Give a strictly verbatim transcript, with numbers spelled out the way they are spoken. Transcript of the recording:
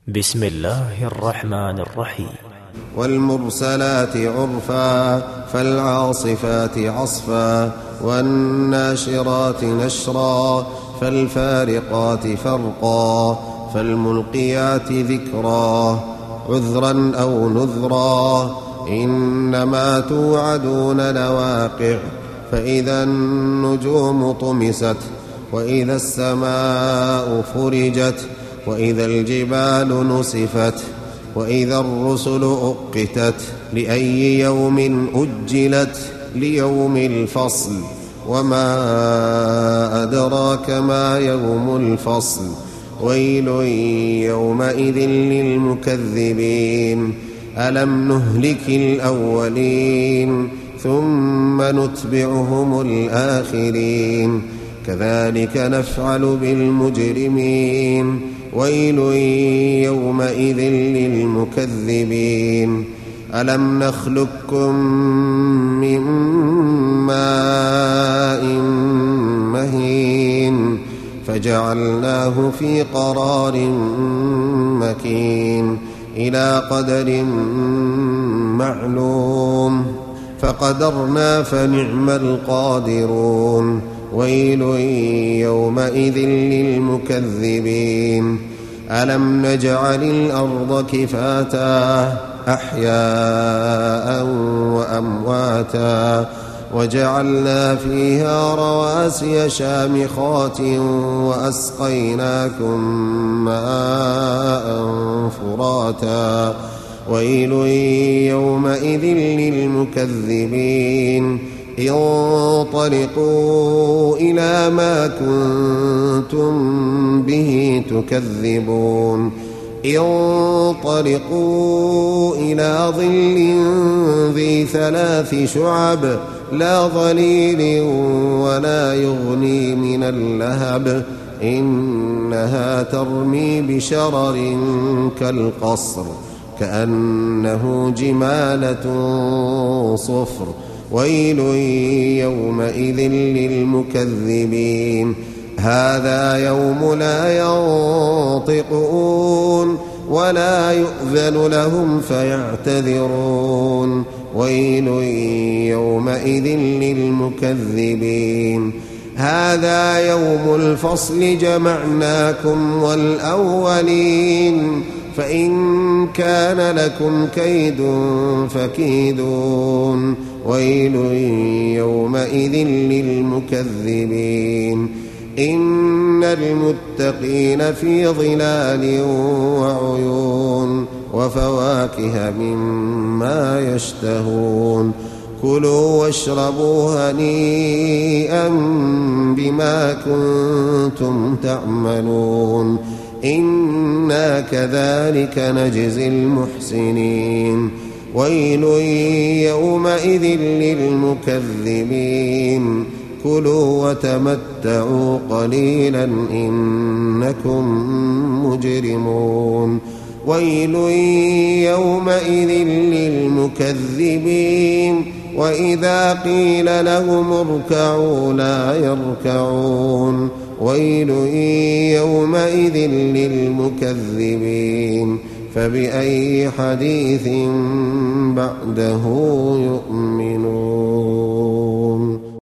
بسم الله الرحمن الرحيم. والمرسلات عرفا فالعاصفات عصفا والناشرات نشرا فالفارقات فرقا فالملقيات ذكرا عذرا أو نذرا إنما توعدون لواقع فإذا النجوم طمست وإذا السماء فرجت وإذا الجبال نسفت وإذا الرسل أقتت لأي يوم أجلت ليوم الفصل وما أدراك ما يوم الفصل ويل يومئذ للمكذبين ألم نهلك الأولين ثم نتبعهم الآخرين كذلك نفعل بالمجرمين ويل يومئذ للمكذبين ألم نخلقكم من ماء مهين فجعلناه في قرار مكين إلى قدر معلوم فقدرنا فنعم القادرون ويل يومئذ للمكذبين ألم نجعل الأرض كفاتا أحياء وأمواتا وجعلنا فيها رواسي شامخات وأسقيناكم ماء فراتا ويل يومئذ للمكذبين انطلقوا إلى ما كنتم به تكذبون انطلقوا إلى ظل ذي ثلاث شعب لا ظليل ولا يغني من اللهب إنها ترمي بشرر كالقصر كأنه جمالة صفر ويل يومئذ للمكذبين هذا يوم لا ينطقون ولا يؤذن لهم فيعتذرون ويل يومئذ للمكذبين هذا يوم الفصل جمعناكم والأولين فإن كان لكم كيد فكيدون ويل يومئذ للمكذبين إن المتقين في ظلال وعيون وفواكه مما يشتهون كلوا واشربوا هنيئا بما كنتم تعملون إنا كذلك نجزي المحسنين ويل يومئذ للمكذبين كلوا وتمتعوا قليلا إنكم مجرمون ويل يومئذ للمكذبين وإذا قيل لهم اركعوا لا يركعون ويل يومئذ للمكذبين فبأي حديث بعده يؤمنون.